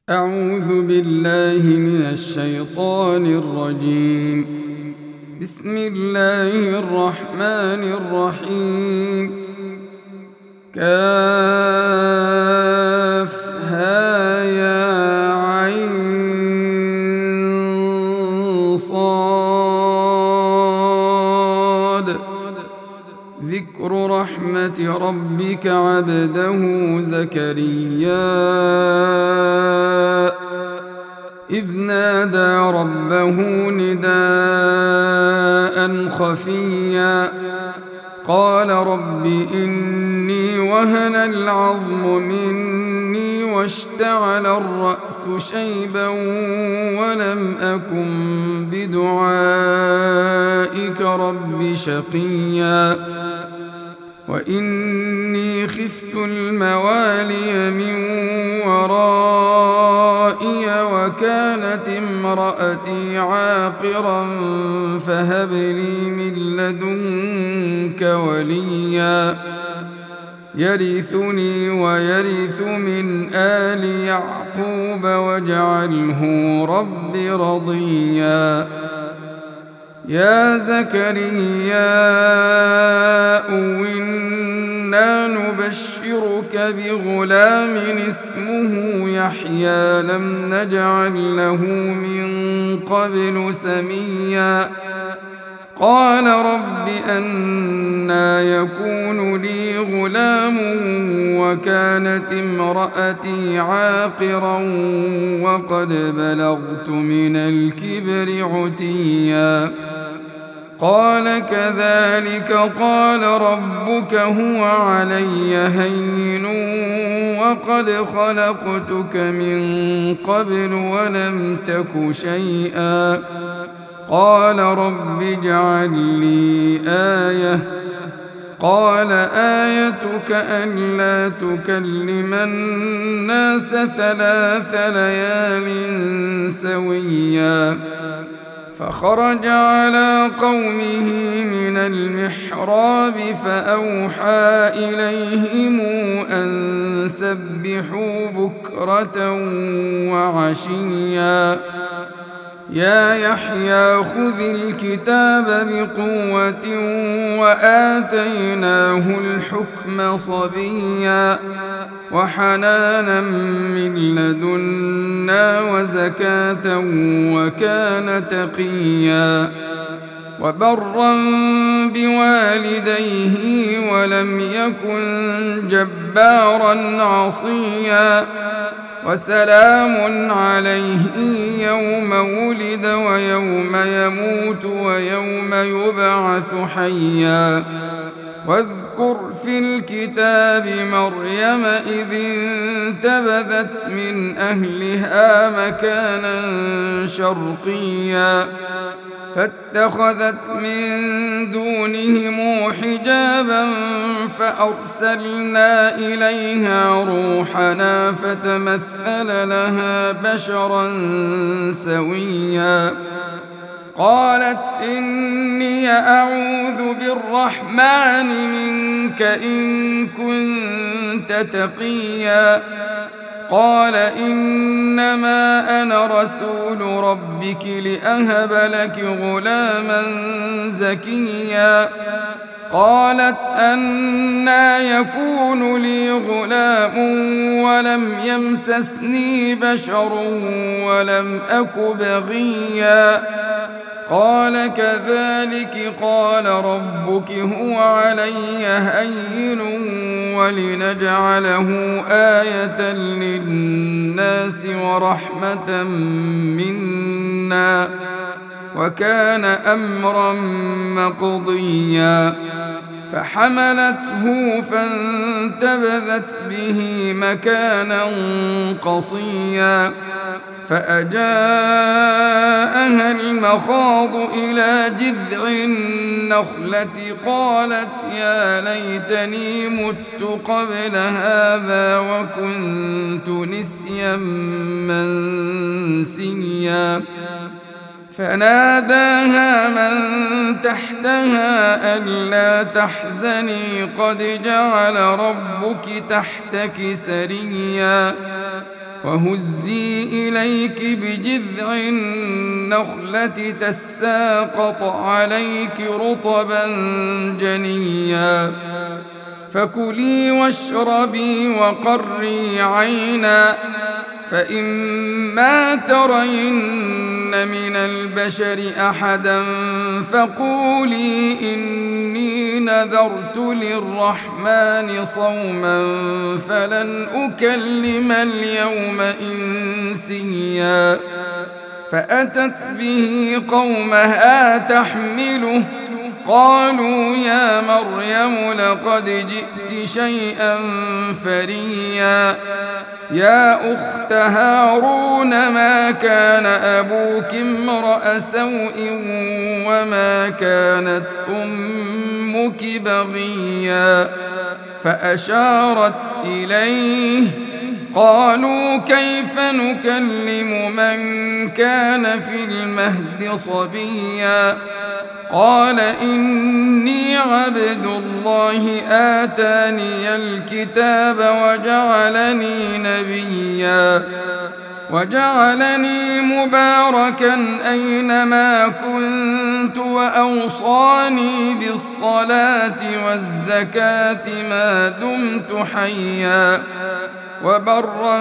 أعوذ بالله من الشيطان الرجيم. بسم الله الرحمن الرحيم. كافها يا عين صاد. ذكر رحمة ربك عبده زكريا إذ نادى ربه نداء خفيا قال رب إني وهن العظم مني واشتعل الرأس شيبا ولم أكن بدعائك رب شقيا وإني خفت الموالي من ورائي وكانت امرأتي عاقرا فهب لي من لدنك وليا يرثني ويرث من آل يعقوب واجعله رب رضيا. يا زكريا إنا نبشرك بغلام اسمه يحيى لم نجعل له من قبل سميا قال رب أنى يكون لي غلام وكانت امرأتي عاقرا وقد بلغت من الكبر عتيا قال كذلك قال ربك هو علي هين وقد خلقتك من قبل ولم تك شيئا قال رب اجعل لي آية قال آيتك ألا تكلم الناس 3 ليال سويا فخرج على قومه من المحراب فأوحى إليهم أن سبحوا بكرة وعشيا يا يحيى خذ الكتاب بقوة وآتيناه الحكم صبيا وحنانا من لدنا وزكاة وكان تقيا وبرا بوالديه ولم يكن جبارا عصيا وسلام عليه يوم ولد ويوم يموت ويوم يبعث حيا واذكر في الكتاب مريم إذ انتبذت من أهلها مكانا شرقيا فاتخذت من دونهم حجابا فأرسلنا إليها روحنا فتمثل لها بشرا سويا قالت إني أعوذ بالرحمن منك إن كنت تقيا قال إنما أنا رسول ربك لأهب لك غلاما زكيا قالت أنى يكون لي غلام ولم يمسسني بشر ولم أك بغيا قال كذلك قال ربك هو علي هين ولنجعله آية للناس ورحمة منا وكان أمرا مقضيا فحملته فانتبذت به مكانا قصيا فأجاءها المخاض إلى جذع النخلة قالت يا ليتني مت قبل هذا وكنت نسيا منسيا فناداها من تحتها ألا تحزني قد جعل ربك تحتك سريا وهزي إليك بجذع النخلة تساقط عليك رطبا جنيا فكلي واشربي وقري عينا فإما ترين من البشر أحدا فقولي إني نذرت للرحمن صوما فلن أكلم اليوم إنسيا فأتت به قومها تحمله قالوا يا مريم لقد جئت شيئا فريا يا أخت هارون ما كان أبوك امرأ سوء وما كانت أمك بغيا فأشارت إليه قالوا كيف نكلم من كان في المهد صبيا قال إني عبد الله آتاني الكتاب وجعلني نبيا وجعلني مباركا أينما كنت وأوصاني بالصلاة والزكاة ما دمت حيا وبرا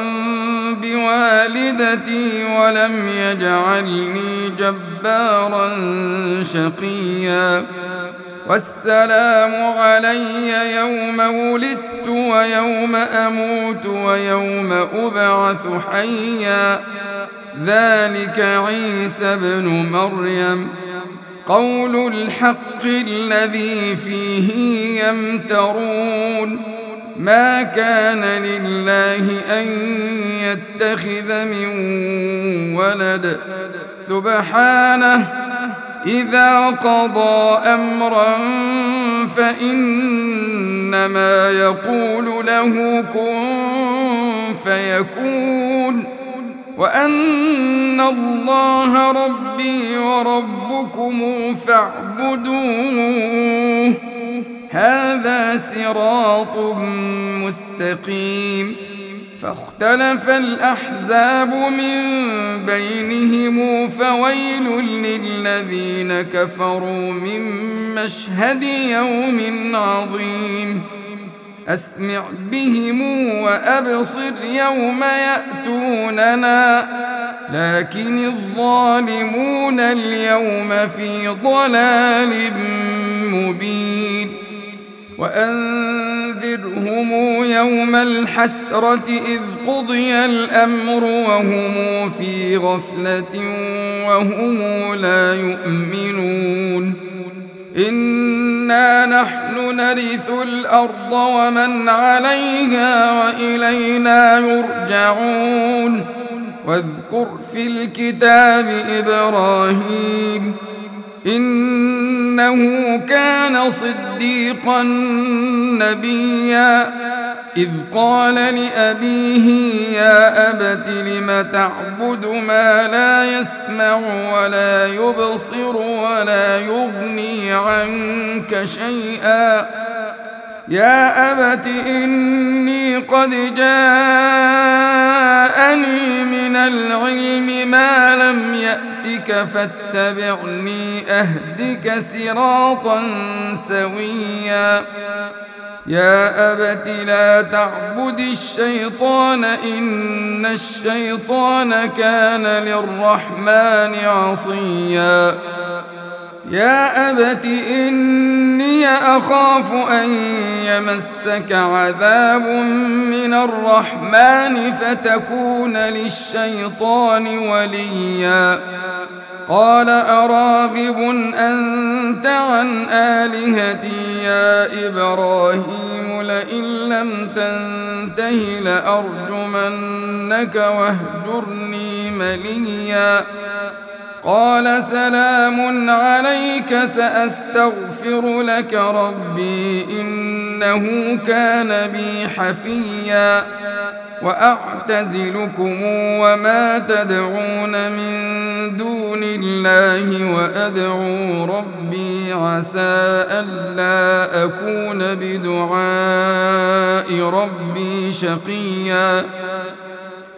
بوالدتي ولم يجعلني جبارا شقيا والسلام علي يوم ولدت ويوم أموت ويوم أبعث حيا ذلك عيسى بن مريم قول الحق الذي فيه يمترون ما كان لله أن يتخذ من ولد سبحانه إذا قضى أمرا فإنما يقول له كن فيكون وأن الله ربي وربكم فاعبدوه هذا صراط مستقيم فاختلف الأحزاب من بينهم فويل للذين كفروا من مشهد يوم عظيم أسمع بهم وأبصر يوم يأتوننا لكن الظالمون اليوم في ضلال مبين وأنذرهم يوم الحسرة إذ قضي الأمر وهم في غفلة وهم لا يؤمنون إنا نحن نرث الأرض ومن عليها وإلينا يرجعون واذكر في الكتاب إبراهيم إنه كان صديقا نبيا إذ قال لأبيه يا أبت لم تعبد ما لا يسمع ولا يبصر ولا يغني عنك شيئا يا أبت إني قد جاءني من العلم ما لم يأتك فاتبعني أهدك صراطا سويا يا أبت لا تعبد الشيطان إن الشيطان كان للرحمن عصيا يا أبت إني أخاف أن يمسك عذاب من الرحمن فتكون للشيطان وليا قال أراغب أنت عن آلهتي يا إبراهيم لئن لم تنته لأرجمنك واهجرني مليا قال سلام عليك سأستغفر لك ربي إنه كان بي حفيا وأعتزلكم وما تدعون من دون الله وأدعو ربي عسى ألا أكون بدعاء ربي شقيا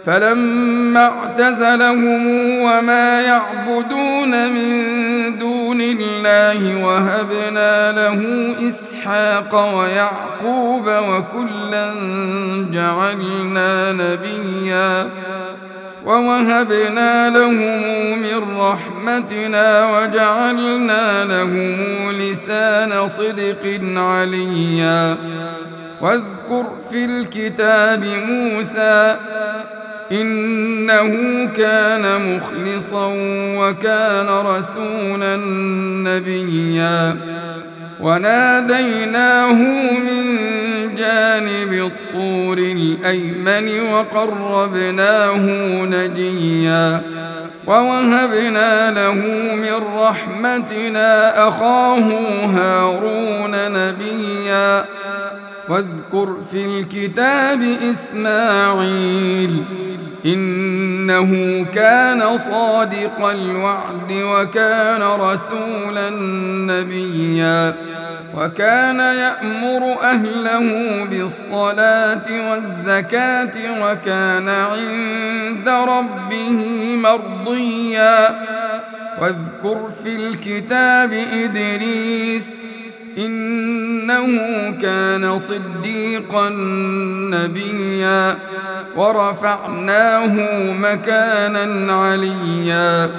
فلما اعتزلهم وما يعبدون من دون الله وهبنا له إسحاق ويعقوب وكلا جعلنا نبيا ووهبنا لهم من رحمتنا وجعلنا لهم لسان صدق عليا واذكر في الكتاب موسى إنه كان مخلصا وكان رسولا نبيا وناديناه من جانب الطور الأيمن وقربناه نجيا ووهبنا له من رحمتنا أخاه هارون نبيا واذكر في الكتاب إسماعيل إنه كان صادق الوعد وكان رسولا نبيا وكان يأمر أهله بالصلاة والزكاة وكان عند ربه مرضيا واذكر في الكتاب إدريس إنه كان صديقا نبيا ورفعناه مكانا عليا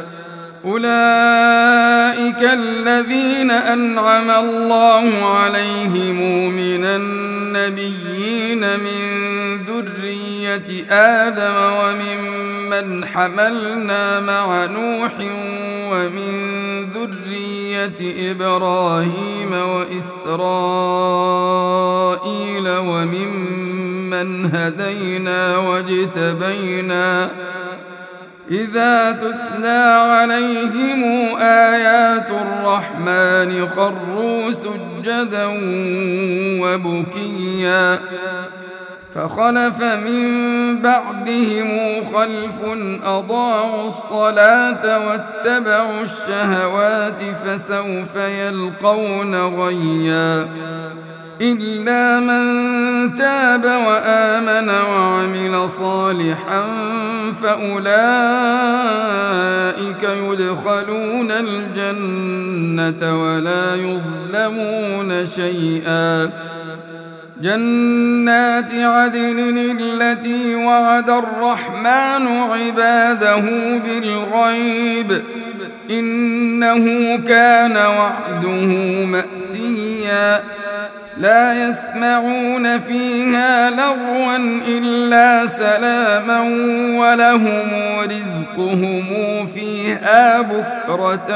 أولئك الذين أنعم الله عليهم من النبيين من ذرية آدم وممن حملنا مع نوح ومن ذرية إبراهيم وإسرائيل وممن هدينا واجتبينا إذا تتلى عليهم آيات الرحمن خروا سجدا وبكيا فخلف من بعدهم خلف أضاعوا الصلاة واتبعوا الشهوات فسوف يلقون غيا إلا من تاب وآمن وعمل صالحا فأولئك يدخلون الجنة ولا يظلمون شيئا جنات عدن التي وعد الرحمن عباده بالغيب إنه كان وعده مأتيا لا يسمعون فيها لغوا إلا سلاما ولهم رزقهم فيها بكرة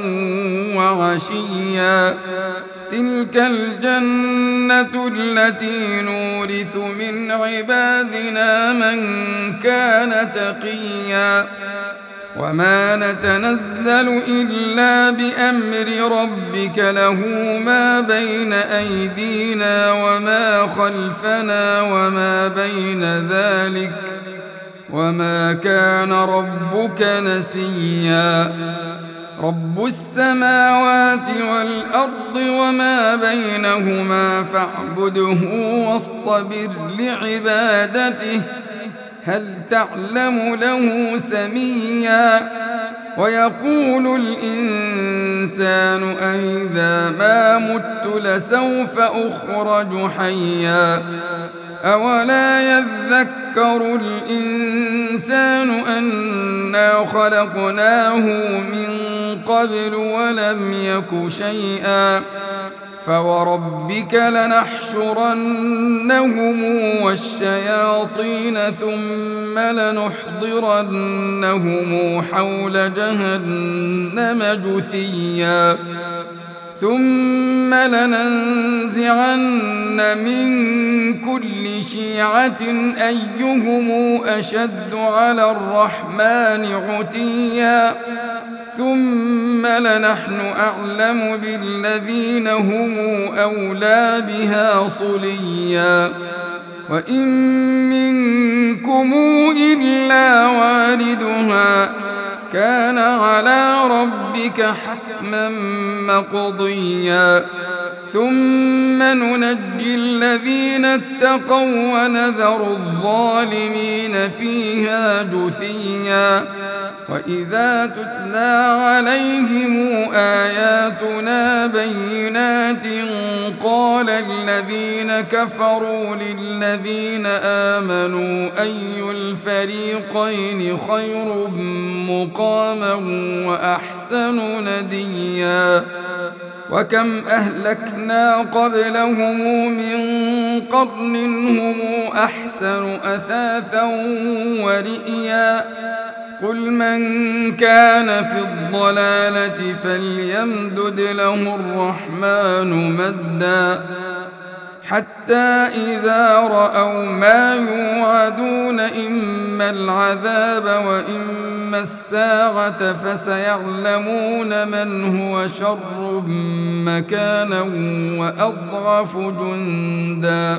وعشيا تلك الجنة التي نورث من عبادنا من كان تقيا وما نتنزل إلا بأمر ربك له ما بين أيدينا وما خلفنا وما بين ذلك وما كان ربك نسيا رب السماوات والأرض وما بينهما فاعبده واصطبر لعبادته هل تعلم له سميا ويقول الإنسان أئذا ما مت لسوف أخرج حيا أولا يذكر الإنسان أنا خلقناه من قبل ولم يك شيئا فوربك لنحشرنهم والشياطين ثم لنحضرنهم حول جهنم جثيا ثم لننزعن من كل شيعة أيهم أشد على الرحمن عتيا ثم لنحن أعلم بالذين هم أولى بها صليا وإن منكم إلا واردها كان على ربك حتما مقضيا ثم ننجي الذين اتقوا ونذر الظالمين فيها جثيا وإذا تتلى عليهم آياتنا بينات قال الذين كفروا للذين آمنوا أي الفريقين خير مقاما وأحسن نديا وكم أهلكنا قبلهم من قرن هم أحسن أثاثا ورئيا قل من كان في الضلالة فليمدد له الرحمن مدا حتى إذا رأوا ما يوعدون إما العذاب وإما الساعة فسيعلمون من هو شر مكانا وأضعف جندا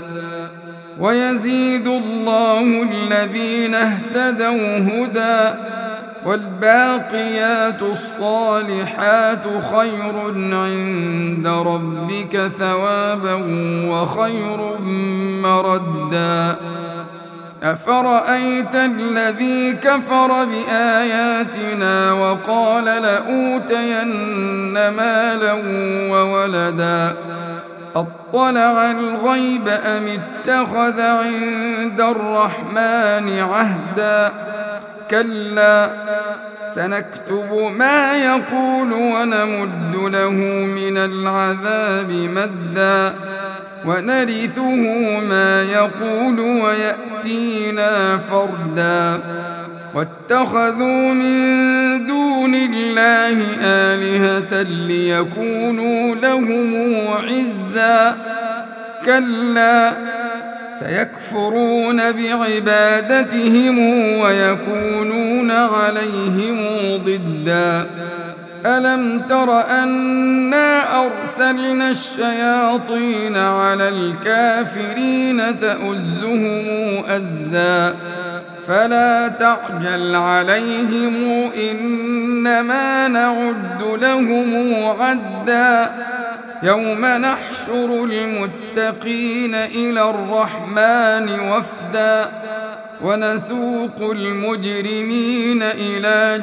ويزيد الله الذين اهتدوا هدى والباقيات الصالحات خير عند ربك ثوابا وخير مردا أفرأيت الذي كفر بآياتنا وقال لأوتين مالا وولدا أطلع الغيب أم اتخذ عند الرحمن عهدا كلا سنكتب ما يقول ونمد له من العذاب مدا ونرثه ما يقول ويأتينا فردا واتخذوا من دون الله آلهة ليكونوا لهم عزا كلا سيكفرون بعبادتهم ويكونون عليهم ضدا ألم تر أنا أرسلنا الشياطين على الكافرين تؤزهم أزا فلا تعجل عليهم إنما نعد لهم عدا يوم نحشر المتقين إلى الرحمن وفدا ونسوق المجرمين إلى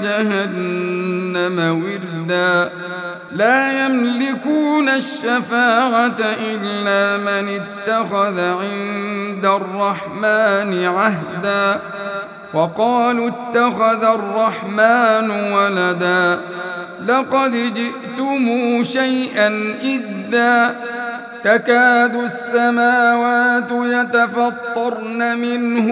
جهنم وردا لا يملكون الشفاعة إلا من اتخذ عند الرحمن عهدا وقالوا اتخذ الرحمن ولدا لقد جئتم شيئا إدا تكاد السماوات يتفطرن منه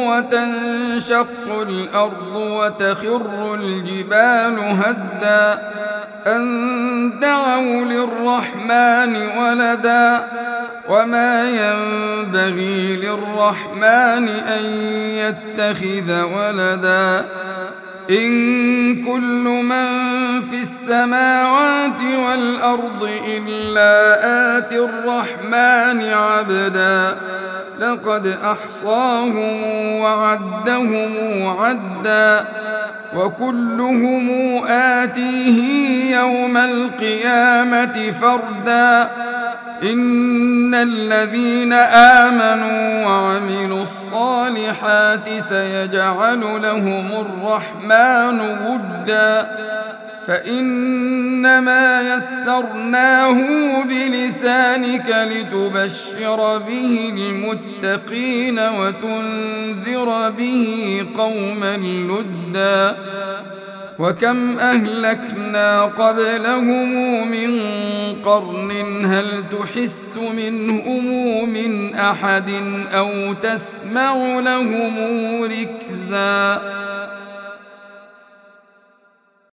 وتنشق الأرض وتخر الجبال هدا أن دعوا للرحمن ولدا وما ينبغي للرحمن أن يتخذ ولدا إن كل من في السماوات والأرض إلا آتي الرحمن عبدا لقد أحصاهم وعدهم عدا وكلهم آتيه يوم القيامة فردا إن الذين آمنوا وعملوا الصالحات سيجعل لهم الرحمن ودا فإنما يسرناه بلسانك لتبشر به المتقين وتنذر به قوما لدا وكم أهلكنا قبلهم من قرن هل تحس منهم من أحد أو تسمع لهم ركزا